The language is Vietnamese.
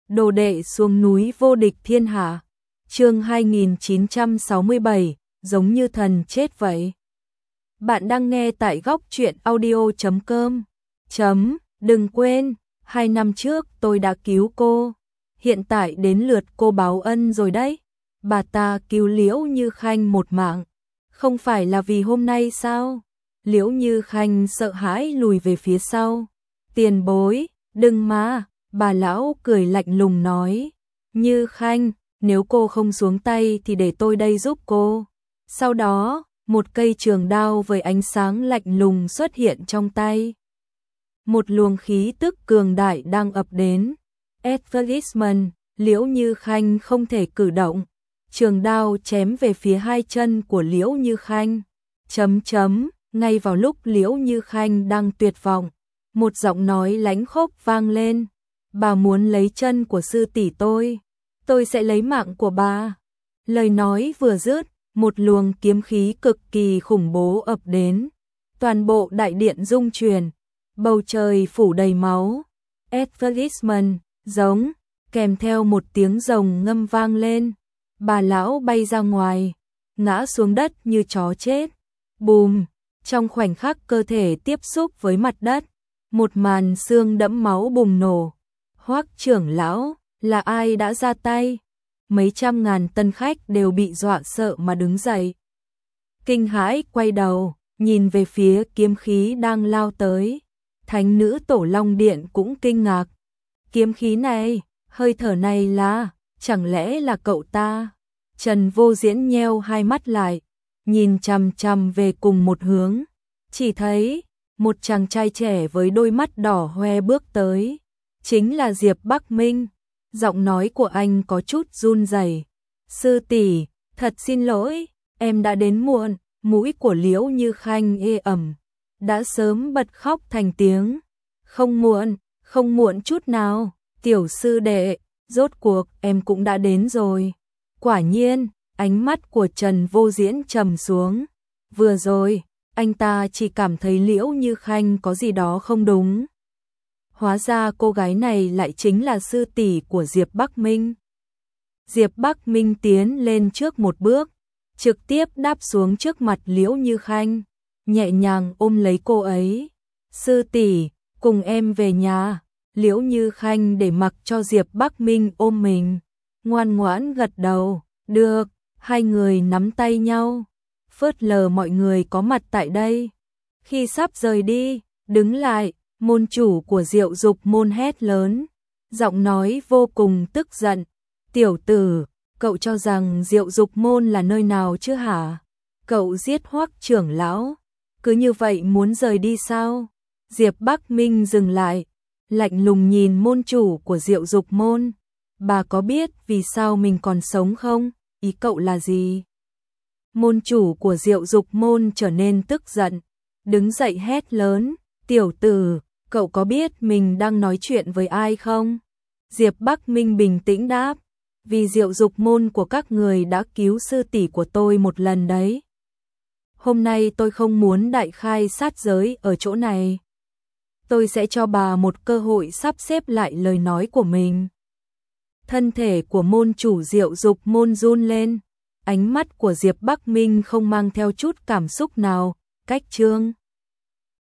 đồ đệ xuống núi vô địch thiên hạ. Chương 2967, giống như thần chết vậy. Bạn đang nghe tại góc truyện audio.com. Đừng quên, 2 năm trước tôi đã cứu cô, hiện tại đến lượt cô báo ân rồi đấy. Bà ta cứu Liễu Như Khanh một mạng, không phải là vì hôm nay sao? Liễu Như Khanh sợ hãi lùi về phía sau. Tiền bối, đừng mà, bà lão cười lạnh lùng nói. Như Khanh, nếu cô không xuống tay thì để tôi đây giúp cô. Sau đó, một cây trường đao với ánh sáng lạnh lùng xuất hiện trong tay. Một luồng khí tức cường đại đang ập đến. Advertisement, Liễu Như Khanh không thể cử động. Trường đao chém về phía hai chân của Liễu Như Khanh. Ngay vào lúc Liễu Như Khanh đang tuyệt vọng, một giọng nói lãnh khốc vang lên. Bà muốn lấy chân của sư tỷ tôi sẽ lấy mạng của bà. Lời nói vừa dứt, một luồng kiếm khí cực kỳ khủng bố ập đến. Toàn bộ đại điện rung chuyển, bầu trời phủ đầy máu. Advertisement, giống, kèm theo một tiếng rồng ngâm vang lên. Bà lão bay ra ngoài, ngã xuống đất như chó chết. Bùm, trong khoảnh khắc cơ thể tiếp xúc với mặt đất, một màn xương đẫm máu bùng nổ. Hoắc trưởng lão, là ai đã ra tay? Mấy trăm ngàn tân khách đều bị dọa sợ mà đứng dậy. Kinh hãi quay đầu, nhìn về phía kiếm khí đang lao tới. Thánh nữ Tổ Long Điện cũng kinh ngạc. Kiếm khí này, hơi thở này là, chẳng lẽ là cậu ta? Trần Vô Diễn nheo hai mắt lại, nhìn chằm chằm về cùng một hướng. Chỉ thấy, một chàng trai trẻ với đôi mắt đỏ hoe bước tới. Chính là Diệp Bắc Minh. Giọng nói của anh có chút run rẩy. Sư tỷ, thật xin lỗi, em đã đến muộn. Mũi của Liễu Như Khanh ê ẩm, đã sớm bật khóc thành tiếng. Không muộn chút nào, tiểu sư đệ, rốt cuộc em cũng đã đến rồi. Quả nhiên, ánh mắt của Trần Vô Diễn trầm xuống. Vừa rồi, anh ta chỉ cảm thấy Liễu Như Khanh có gì đó không đúng. Hóa ra cô gái này lại chính là sư tỷ của Diệp Bắc Minh. Diệp Bắc Minh tiến lên trước một bước, trực tiếp đáp xuống trước mặt Liễu Như Khanh, nhẹ nhàng ôm lấy cô ấy. Sư tỷ, cùng em về nhà. Liễu Như Khanh để mặc cho Diệp Bắc Minh ôm mình, ngoan ngoãn gật đầu. Được, hai người nắm tay nhau, phớt lờ mọi người có mặt tại đây. Khi sắp rời đi, đứng lại, môn chủ của Diệu Dục môn hét lớn, giọng nói vô cùng tức giận. Tiểu tử, cậu cho rằng Diệu Dục môn là nơi nào chứ hả? Cậu giết Hoắc trưởng lão, cứ như vậy muốn rời đi sao? Diệp Bắc Minh dừng lại, lạnh lùng nhìn môn chủ của Diệu Dục môn. Bà có biết vì sao mình còn sống không? Ý cậu là gì? Môn chủ của Diệu Dục môn trở nên tức giận, đứng dậy hét lớn. Tiểu tử, cậu có biết mình đang nói chuyện với ai không? Diệp Bắc Minh bình tĩnh đáp. Vì Diệu Dục môn của các người đã cứu sư tỷ của tôi một lần đấy. Hôm nay tôi không muốn đại khai sát giới ở chỗ này. Tôi sẽ cho bà một cơ hội sắp xếp lại lời nói của mình. Thân thể của môn chủ Diệu Dục môn run lên. Ánh mắt của Diệp Bắc Minh không mang theo chút cảm xúc nào. Cách chương